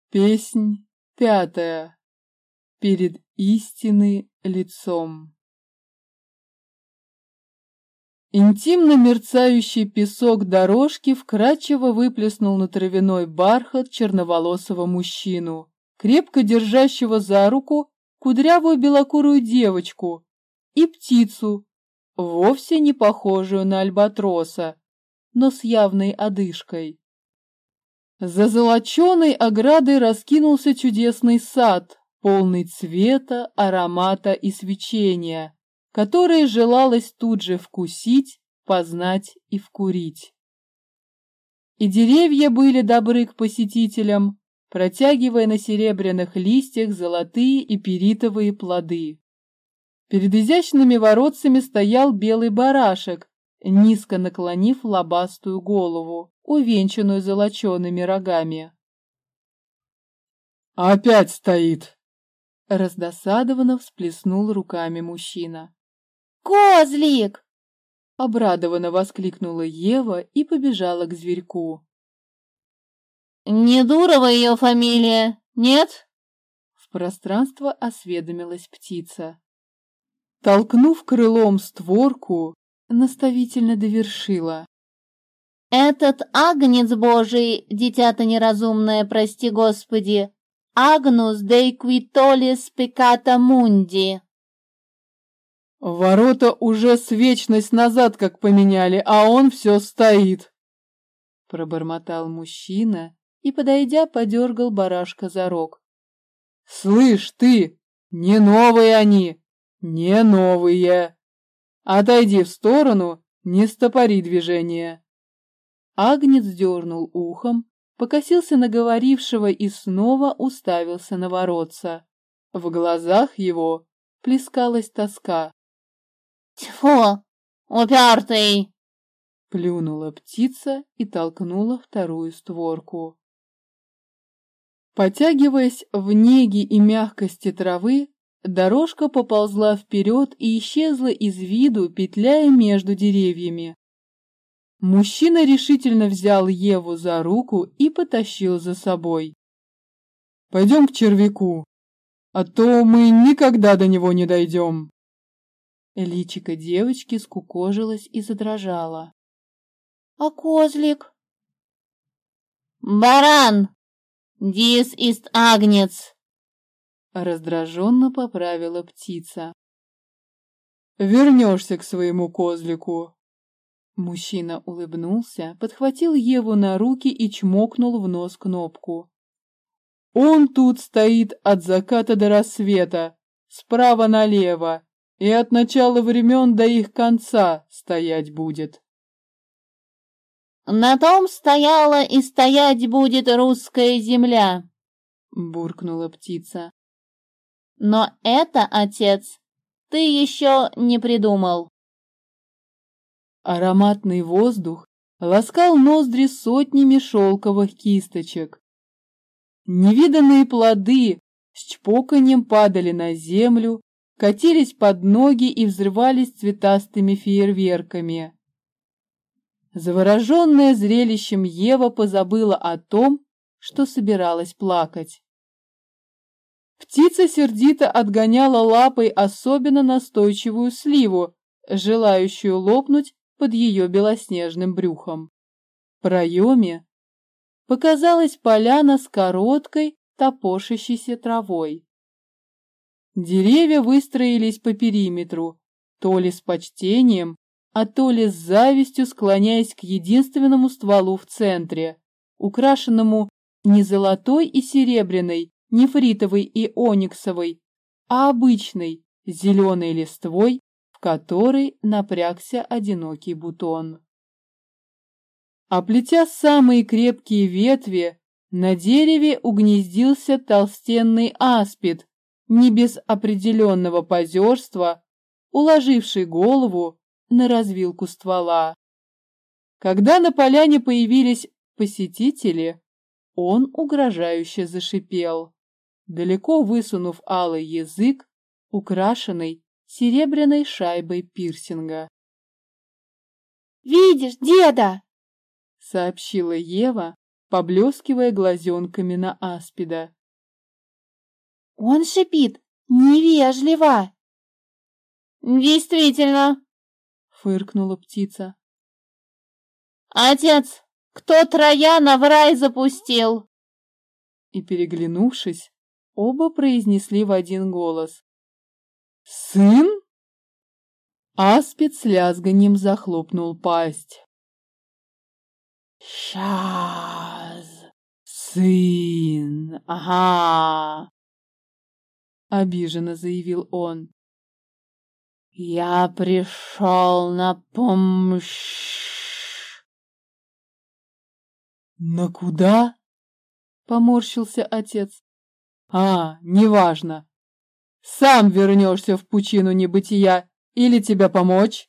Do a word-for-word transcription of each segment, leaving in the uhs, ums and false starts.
Песнь пятая. Перед истины лицом. Интимно мерцающий песок дорожки вкрадчиво выплеснул на травяной бархат черноволосого мужчину, крепко держащего за руку кудрявую белокурую девочку и птицу, вовсе не похожую на альбатроса, но с явной одышкой. За золоченой оградой раскинулся чудесный сад, полный цвета, аромата и свечения, которые желалось тут же вкусить, познать и вкурить. И деревья были добры к посетителям, протягивая на серебряных листьях золотые и пиритовые плоды. Перед изящными воротцами стоял белый барашек, низко наклонив лобастую голову, увенчанную золочеными рогами. «Опять стоит!» — раздосадованно всплеснул руками мужчина. «Козлик!» — обрадованно воскликнула Ева и побежала к зверьку. «Не Дурова ее фамилия, нет?» В пространство осведомилась птица. Толкнув крылом створку, наставительно довершила. «Этот агнец Божий, дитя-то неразумное, прости Господи, Агнус дей квитолис пеката мунди». Ворота уже с вечность назад как поменяли, а он все стоит. Пробормотал мужчина и, подойдя, подергал барашка за рог. Слышь ты, не новые они, не новые. Отойди в сторону, не стопори движение. Агнец дернул ухом, покосился на говорившего и снова уставился на воротца. В глазах его плескалась тоска. «Тьфу, упертый!» Плюнула птица и толкнула вторую створку. Потягиваясь в неге и мягкости травы, дорожка поползла вперед и исчезла из виду, петляя между деревьями. Мужчина решительно взял Еву за руку и потащил за собой. «Пойдем к червяку, а то мы никогда до него не дойдем». Личико девочки скукожилось и задрожало. «А козлик?» «Баран! Дис ист агнец!» Раздраженно поправила птица. «Вернешься к своему козлику». Мужчина улыбнулся, подхватил Еву на руки и чмокнул в нос кнопку. «Он тут стоит от заката до рассвета, справа налево, и от начала времен до их конца стоять будет». «На том стояла и стоять будет русская земля», — буркнула птица. «Но это, отец, ты еще не придумал». Ароматный воздух ласкал ноздри сотнями шелковых кисточек. Невиданные плоды с чпоканьем падали на землю, катились под ноги и взрывались цветастыми фейерверками. Завороженная зрелищем Ева позабыла о том, что собиралась плакать. Птица сердито отгоняла лапой особенно настойчивую сливу, желающую лопнуть под ее белоснежным брюхом. В проеме показалась поляна с короткой, топорщащейся травой. Деревья выстроились по периметру, то ли с почтением, а то ли с завистью склоняясь к единственному стволу в центре, украшенному не золотой и серебряной, нефритовой и ониксовой, а обычной зеленой листвой, в которой напрягся одинокий бутон. Оплетя самые крепкие ветви, на дереве угнездился толстенный аспид, не без определенного позерства, уложивший голову на развилку ствола. Когда на поляне появились посетители, он угрожающе зашипел, далеко высунув алый язык, украшенный серебряной шайбой пирсинга. «Видишь, деда!» — сообщила Ева, поблескивая глазенками на аспида. Он шипит невежливо. Действительно, фыркнула птица. Отец, кто Трояна в рай запустил? И, переглянувшись, оба произнесли в один голос: сын? Аспид с лязганьем захлопнул пасть. Сейчас, сын, ага, обиженно заявил он. Я пришел на помощь. На куда? Поморщился отец. А, неважно. Сам вернешься в пучину небытия или тебе помочь?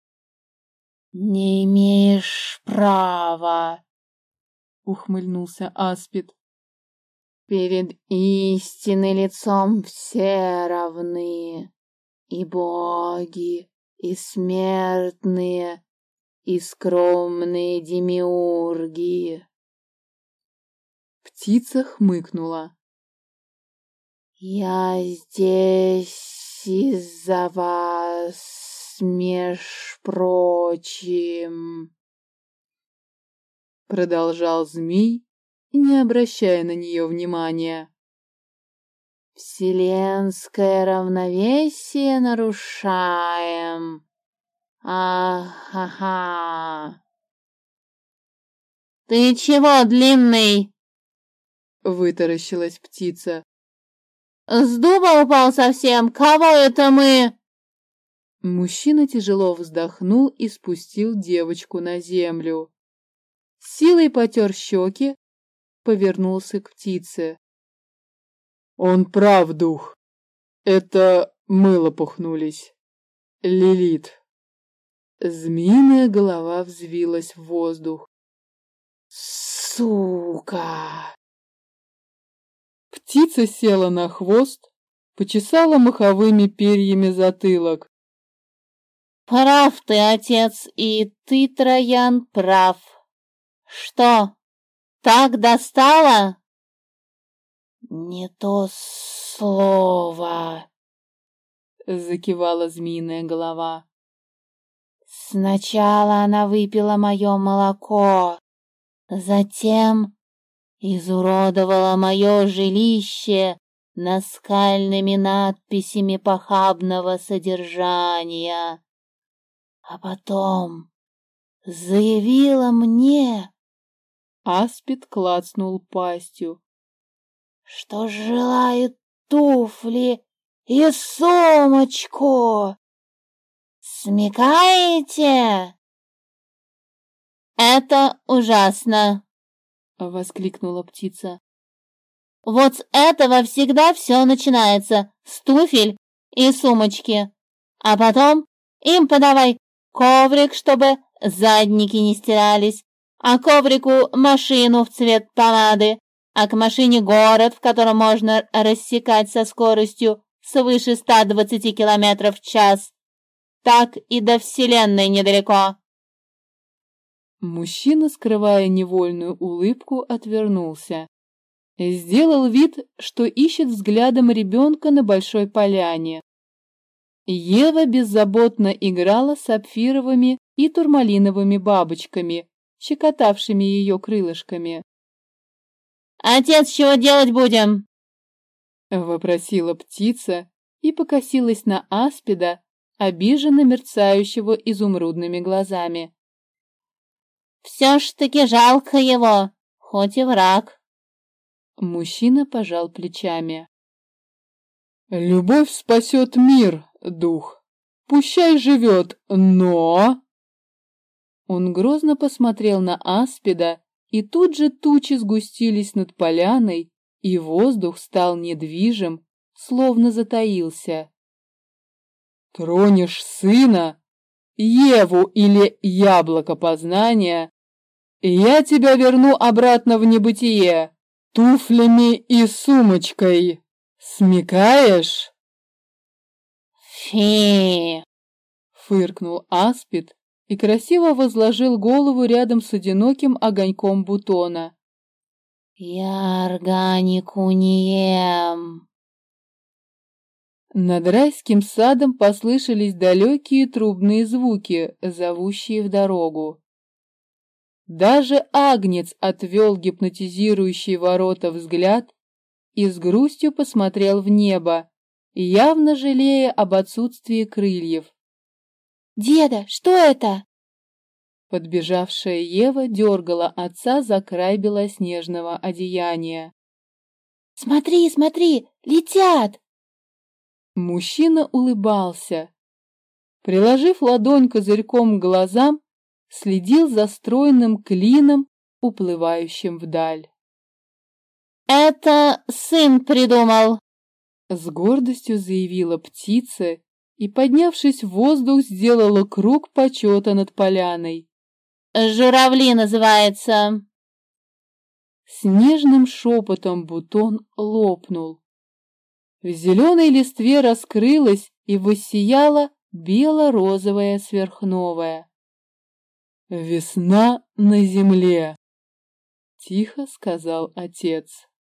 Не имеешь права, ухмыльнулся аспид. Перед истинным лицом все равны, и боги, и смертные, и скромные демиурги. Птица хмыкнула. Я здесь из-за вас, меж прочим, продолжал змей, не обращая на нее внимания. Вселенское равновесие нарушаем. Ах-ха-ха. Ты чего, длинный? Вытаращилась птица. С дуба упал совсем? Кого это мы? Мужчина тяжело вздохнул и спустил девочку на землю. Силой потер щеки, повернулся к птице. Он прав, дух. Это мы лопухнулись. Лилит. Змеиная голова взвилась в воздух. Сука! Птица села на хвост, почесала маховыми перьями затылок. Прав ты, отец, и ты, Троян, прав. Что, так достало? Не то слово, закивала змеиная голова. Сначала она выпила мое молоко, затем изуродовала мое жилище наскальными надписями похабного содержания, а потом заявила мне, аспид клацнул пастью, что желает туфли и сумочку. Смекаете? Это ужасно, воскликнула птица. Вот с этого всегда все начинается, с туфель и сумочки. А потом им подавай коврик, чтобы задники не стирались, а коврику машину в цвет помады, а к машине город, в котором можно рассекать со скоростью свыше ста двадцати километров в час. Так и до Вселенной недалеко. Мужчина, скрывая невольную улыбку, отвернулся. Сделал вид, что ищет взглядом ребенка на большой поляне. Ева беззаботно играла с сапфировыми и турмалиновыми бабочками, щекотавшими ее крылышками. «Отец, чего делать будем?» — вопросила птица и покосилась на аспида, обиженно мерцающего изумрудными глазами. «Все ж таки жалко его, хоть и враг». Мужчина пожал плечами. «Любовь спасет мир, дух. Пущай живет, но...» Он грозно посмотрел на аспида, и тут же тучи сгустились над поляной, и воздух стал недвижим, словно затаился. «Тронешь сына, Еву или яблоко познания, я тебя верну обратно в небытие, туфлями и сумочкой. Смекаешь?» «Фи!» — фыркнул аспид и красиво возложил голову рядом с одиноким огоньком бутона. Я органику не ем. Над райским садом послышались далекие трубные звуки, зовущие в дорогу. Даже агнец отвел гипнотизирующий ворота взгляд и с грустью посмотрел в небо, явно жалея об отсутствии крыльев. «Деда, что это?» Подбежавшая Ева дергала отца за край белоснежного одеяния. «Смотри, смотри, летят!» Мужчина улыбался. Приложив ладонь козырьком к глазам, следил за стройным клином, уплывающим вдаль. «Это сын придумал!» С гордостью заявила птица и, поднявшись в воздух, сделала круг почета над поляной. «Журавли называется!» С нежным шепотом бутон лопнул. В зеленой листве раскрылась и воссияла бело-розовая сверхновая. «Весна на земле!» — тихо сказал отец.